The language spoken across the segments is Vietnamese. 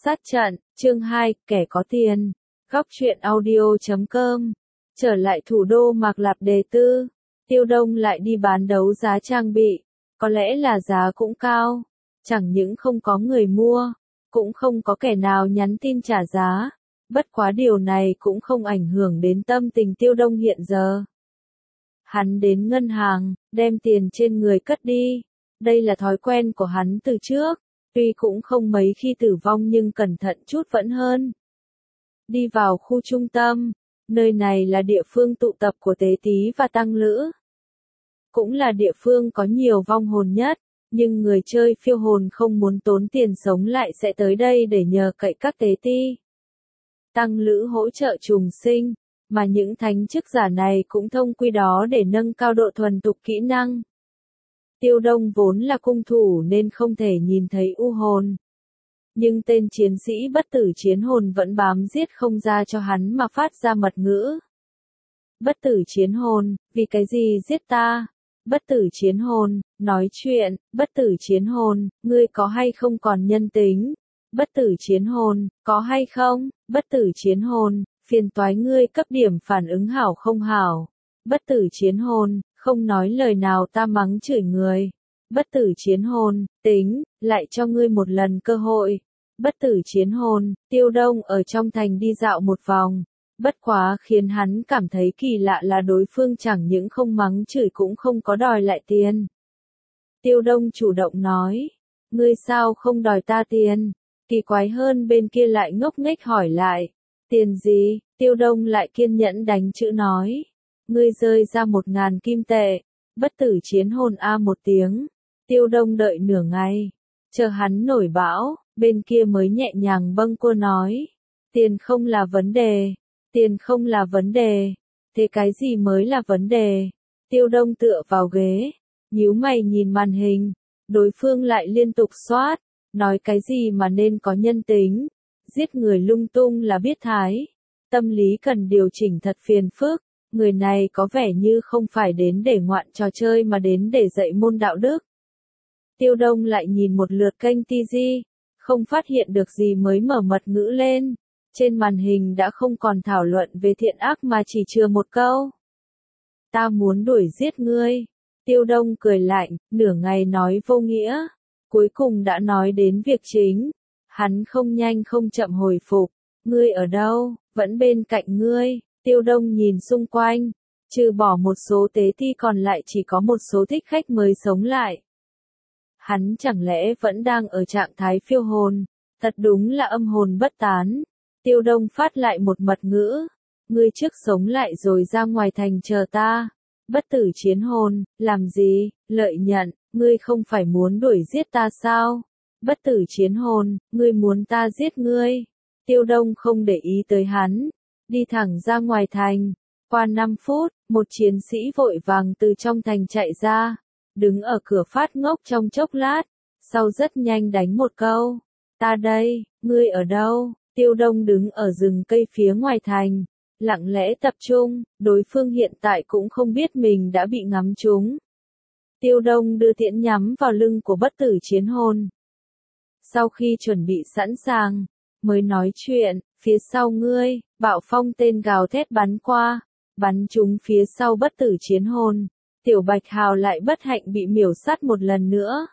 Sát trận, chương 2, kẻ có tiền. Góc truyện audio.com. Trở lại thủ đô Mạc Lạp Đề Tư, Tiêu Đông lại đi bán đấu giá trang bị. Có lẽ là giá cũng cao. Chẳng những không có người mua, cũng không có kẻ nào nhắn tin trả giá. Bất quá điều này cũng không ảnh hưởng đến tâm tình Tiêu Đông hiện giờ. Hắn đến ngân hàng, đem tiền trên người cất đi. Đây là thói quen của hắn từ trước. Tuy cũng không mấy khi tử vong nhưng cẩn thận chút vẫn hơn. Đi vào khu trung tâm, nơi này là địa phương tụ tập của tế tí và tăng lữ. Cũng là địa phương có nhiều vong hồn nhất, nhưng người chơi phiêu hồn không muốn tốn tiền sống lại sẽ tới đây để nhờ cậy các tế ti. Tăng lữ hỗ trợ trùng sinh, mà những thánh chức giả này cũng thông quy đó để nâng cao độ thuần thục kỹ năng. Tiêu Đông vốn là cung thủ nên không thể nhìn thấy u hồn. Nhưng tên chiến sĩ bất tử chiến hồn vẫn bám giết không ra cho hắn mà phát ra mật ngữ. Bất tử chiến hồn, vì cái gì giết ta? Bất tử chiến hồn, nói chuyện, bất tử chiến hồn, ngươi có hay không còn nhân tính? Bất tử chiến hồn, có hay không? Bất tử chiến hồn, phiền toái ngươi cấp điểm phản ứng hảo không hảo? Bất tử chiến hồn, không nói lời nào ta mắng chửi người. Bất tử chiến hồn, tính, lại cho ngươi một lần cơ hội. Bất tử chiến hồn, Tiêu Đông ở trong thành đi dạo một vòng. Bất quá khiến hắn cảm thấy kỳ lạ là đối phương chẳng những không mắng chửi cũng không có đòi lại tiền. Tiêu Đông chủ động nói, ngươi sao không đòi ta tiền? Kỳ quái hơn bên kia lại ngốc nghếch hỏi lại, tiền gì? Tiêu Đông lại kiên nhẫn đánh chữ nói, ngươi rơi ra 1.000 kim tệ. Bất tử chiến hồn a một tiếng. Tiêu Đông đợi nửa ngày, chờ hắn nổi bão, bên kia mới nhẹ nhàng bâng quơ nói, tiền không là vấn đề, tiền không là vấn đề, thế cái gì mới là vấn đề? Tiêu Đông tựa vào ghế, nhíu mày nhìn màn hình, đối phương lại liên tục soát, nói cái gì mà nên có nhân tính, giết người lung tung là biết thái, tâm lý cần điều chỉnh thật phiền phức, người này có vẻ như không phải đến để ngoạn trò chơi mà đến để dạy môn đạo đức. Tiêu Đông lại nhìn một lượt kênh TG, không phát hiện được gì mới mở mật ngữ lên. Trên màn hình đã không còn thảo luận về thiện ác mà chỉ chừa một câu. Ta muốn đuổi giết ngươi. Tiêu Đông cười lạnh, nửa ngày nói vô nghĩa. Cuối cùng đã nói đến việc chính. Hắn không nhanh không chậm hồi phục. Ngươi ở đâu? Vẫn bên cạnh ngươi. Tiêu Đông nhìn xung quanh. Trừ bỏ một số tế ti còn lại chỉ có một số thích khách mới sống lại. Hắn chẳng lẽ vẫn đang ở trạng thái phiêu hồn, thật đúng là âm hồn bất tán. Tiêu Đông phát lại một mật ngữ, ngươi trước sống lại rồi ra ngoài thành chờ ta. Bất tử chiến hồn, làm gì, lợi nhận, ngươi không phải muốn đuổi giết ta sao? Bất tử chiến hồn, ngươi muốn ta giết ngươi. Tiêu Đông không để ý tới hắn, đi thẳng ra ngoài thành. Qua 5 phút, một chiến sĩ vội vàng từ trong thành chạy ra. Đứng ở cửa phát ngốc trong chốc lát, sau rất nhanh đánh một câu. Ta đây, ngươi ở đâu? Tiêu Đông đứng ở rừng cây phía ngoài thành, lặng lẽ tập trung, đối phương hiện tại cũng không biết mình đã bị ngắm trúng. Tiêu Đông đưa tiễn nhắm vào lưng của bất tử chiến hồn. Sau khi chuẩn bị sẵn sàng, mới nói chuyện, phía sau ngươi, bạo phong tên gào thét bắn qua, bắn trúng phía sau bất tử chiến hồn. Tiểu Bạch Hào lại bất hạnh bị miểu sát một lần nữa.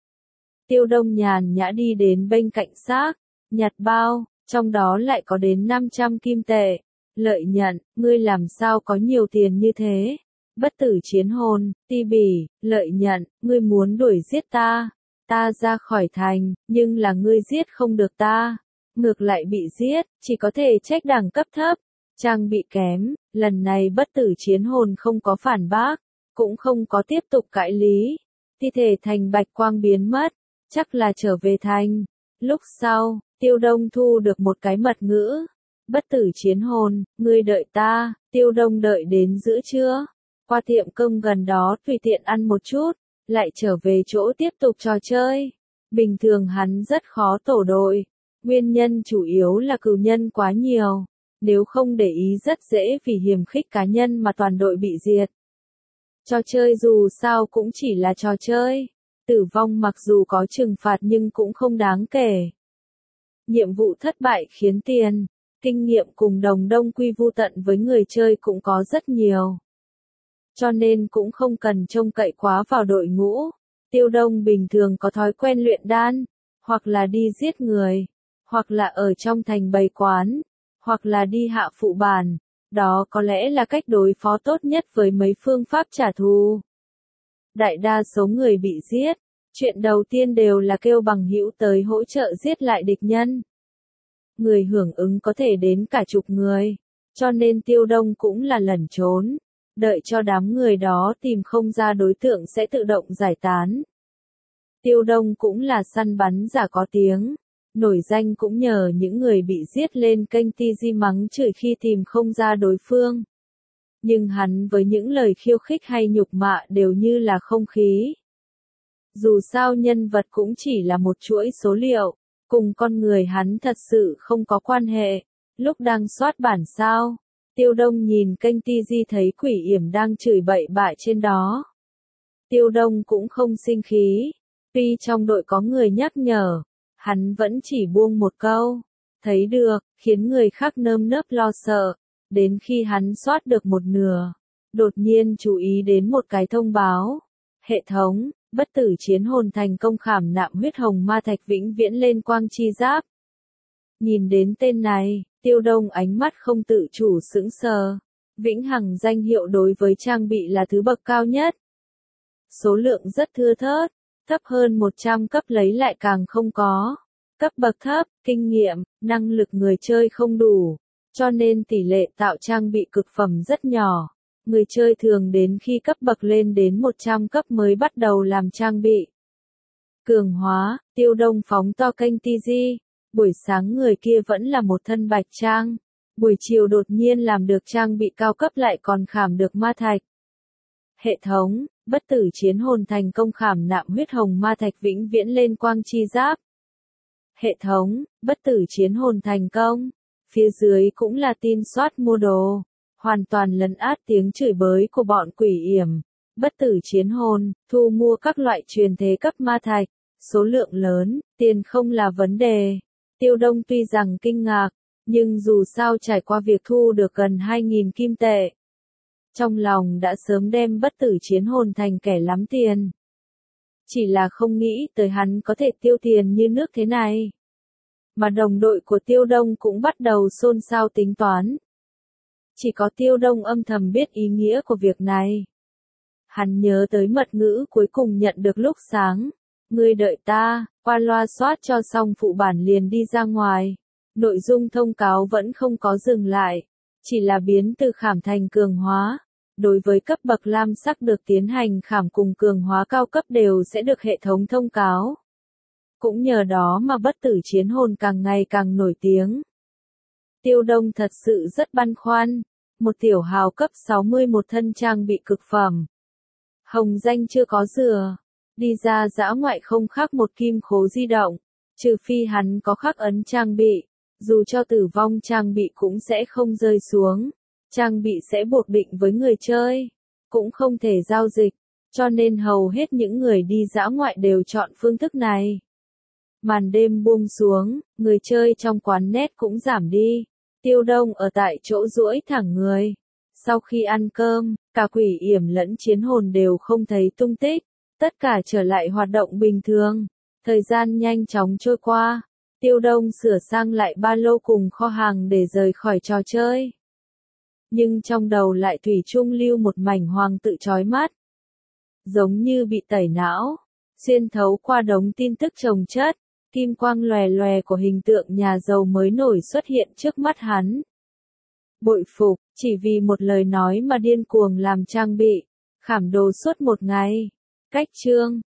Tiêu Đông nhàn nhã đi đến bên cạnh xác, nhặt bao, trong đó lại có đến 500 kim tệ. Lợi nhận, ngươi làm sao có nhiều tiền như thế? Bất tử chiến hồn, ti bỉ, lợi nhận, ngươi muốn đuổi giết ta. Ta ra khỏi thành, nhưng là ngươi giết không được ta. Ngược lại bị giết, chỉ có thể trách đẳng cấp thấp. Trang bị kém, lần này bất tử chiến hồn không có phản bác. Cũng không có tiếp tục cãi lý. Thi thể thành bạch quang biến mất, chắc là trở về thành. Lúc sau, Tiêu Đông thu được một cái mật ngữ. Bất tử chiến hồn, ngươi đợi ta. Tiêu Đông đợi đến giữa trưa. Qua tiệm cơm gần đó tùy tiện ăn một chút, lại trở về chỗ tiếp tục trò chơi. Bình thường hắn rất khó tổ đội. Nguyên nhân chủ yếu là cừu nhân quá nhiều. Nếu không để ý rất dễ vì hiềm khích cá nhân mà toàn đội bị diệt. Trò chơi dù sao cũng chỉ là trò chơi. Tử vong mặc dù có trừng phạt nhưng cũng không đáng kể. Nhiệm vụ thất bại khiến tiền, kinh nghiệm cùng đồng đông quy vu tận với người chơi cũng có rất nhiều. Cho nên cũng không cần trông cậy quá vào đội ngũ. Tiêu Đông bình thường có thói quen luyện đan, hoặc là đi giết người, hoặc là ở trong thành bày quán, hoặc là đi hạ phụ bản. Đó có lẽ là cách đối phó tốt nhất với mấy phương pháp trả thù. Đại đa số người bị giết, chuyện đầu tiên đều là kêu bằng hữu tới hỗ trợ giết lại địch nhân. Người hưởng ứng có thể đến cả chục người, cho nên Tiêu Đông cũng là lẩn trốn, đợi cho đám người đó tìm không ra đối tượng sẽ tự động giải tán. Tiêu Đông cũng là săn bắn giả có tiếng, nổi danh cũng nhờ những người bị giết lên kênh TG mắng chửi khi tìm không ra đối phương. Nhưng hắn với những lời khiêu khích hay nhục mạ đều như là không khí. Dù sao nhân vật cũng chỉ là một chuỗi số liệu, cùng con người hắn thật sự không có quan hệ. Lúc đang soát bản sao, Tiêu Đông nhìn kênh TG thấy Quỷ Yểm đang chửi bậy bạ trên đó. Tiêu Đông cũng không sinh khí, tuy trong đội có người nhắc nhở, hắn vẫn chỉ buông một câu, thấy được, khiến người khác nơm nớp lo sợ. Đến khi hắn soát được một nửa, đột nhiên chú ý đến một cái thông báo. Hệ thống, bất tử chiến hồn thành công khảm nạm huyết hồng ma thạch vĩnh viễn lên quang chi giáp. Nhìn đến tên này, Tiêu Đông ánh mắt không tự chủ sững sờ. Vĩnh hằng danh hiệu đối với trang bị là thứ bậc cao nhất. Số lượng rất thưa thớt, thấp hơn 100 cấp lấy lại càng không có. Cấp bậc thấp, kinh nghiệm, năng lực người chơi không đủ, cho nên tỷ lệ tạo trang bị cực phẩm rất nhỏ. Người chơi thường đến khi cấp bậc lên đến 100 cấp mới bắt đầu làm trang bị. Cường hóa, Tiêu Đông phóng to kênh TG. Buổi sáng người kia vẫn là một thân bạch trang. Buổi chiều đột nhiên làm được trang bị cao cấp lại còn khảm được ma thạch. Hệ thống, bất tử chiến hồn thành công khảm nạm huyết hồng ma thạch vĩnh viễn lên quang chi giáp. Hệ thống, bất tử chiến hồn thành công. Phía dưới cũng là tin soát mua đồ. Hoàn toàn lấn át tiếng chửi bới của bọn Quỷ Yểm. Bất tử chiến hồn, thu mua các loại truyền thế cấp ma thạch. Số lượng lớn, tiền không là vấn đề. Tiêu Đông tuy rằng kinh ngạc, nhưng dù sao trải qua việc thu được gần 2.000 kim tệ. Trong lòng đã sớm đem bất tử chiến hồn thành kẻ lắm tiền. Chỉ là không nghĩ tới hắn có thể tiêu tiền như nước thế này. Mà đồng đội của Tiêu Đông cũng bắt đầu xôn xao tính toán. Chỉ có Tiêu Đông âm thầm biết ý nghĩa của việc này. Hắn nhớ tới mật ngữ cuối cùng nhận được lúc sáng. Ngươi đợi ta, qua loa soát cho xong phụ bản liền đi ra ngoài. Nội dung thông cáo vẫn không có dừng lại, chỉ là biến từ khảm thành cường hóa. Đối với cấp bậc lam sắc được tiến hành khảm cùng cường hóa cao cấp đều sẽ được hệ thống thông cáo. Cũng nhờ đó mà bất tử chiến hồn càng ngày càng nổi tiếng. Tiêu Đông thật sự rất băn khoăn. Một tiểu hào cấp 60 một thân trang bị cực phẩm. Hồng danh chưa có dừa. Đi ra dã ngoại không khác một kim khố di động. Trừ phi hắn có khắc ấn trang bị. Dù cho tử vong trang bị cũng sẽ không rơi xuống. Trang bị sẽ buộc định với người chơi. Cũng không thể giao dịch. Cho nên hầu hết những người đi dã ngoại đều chọn phương thức này. Màn đêm buông xuống, người chơi trong quán net cũng giảm đi. Tiêu Đông ở tại chỗ duỗi thẳng người. Sau khi ăn cơm, cả Quỷ Yểm lẫn chiến hồn đều không thấy tung tích. Tất cả trở lại hoạt động bình thường. Thời gian nhanh chóng trôi qua. Tiêu Đông sửa sang lại ba lô cùng kho hàng để rời khỏi trò chơi. Nhưng trong đầu lại thủy chung lưu một mảnh hoàng tự chói mắt. Giống như bị tẩy não. Xuyên thấu qua đống tin tức chồng chất. Kim quang lòe lòe của hình tượng nhà giàu mới nổi xuất hiện trước mắt hắn. Bội phục, chỉ vì một lời nói mà điên cuồng làm trang bị. Khảm đồ suốt một ngày. Cách chương.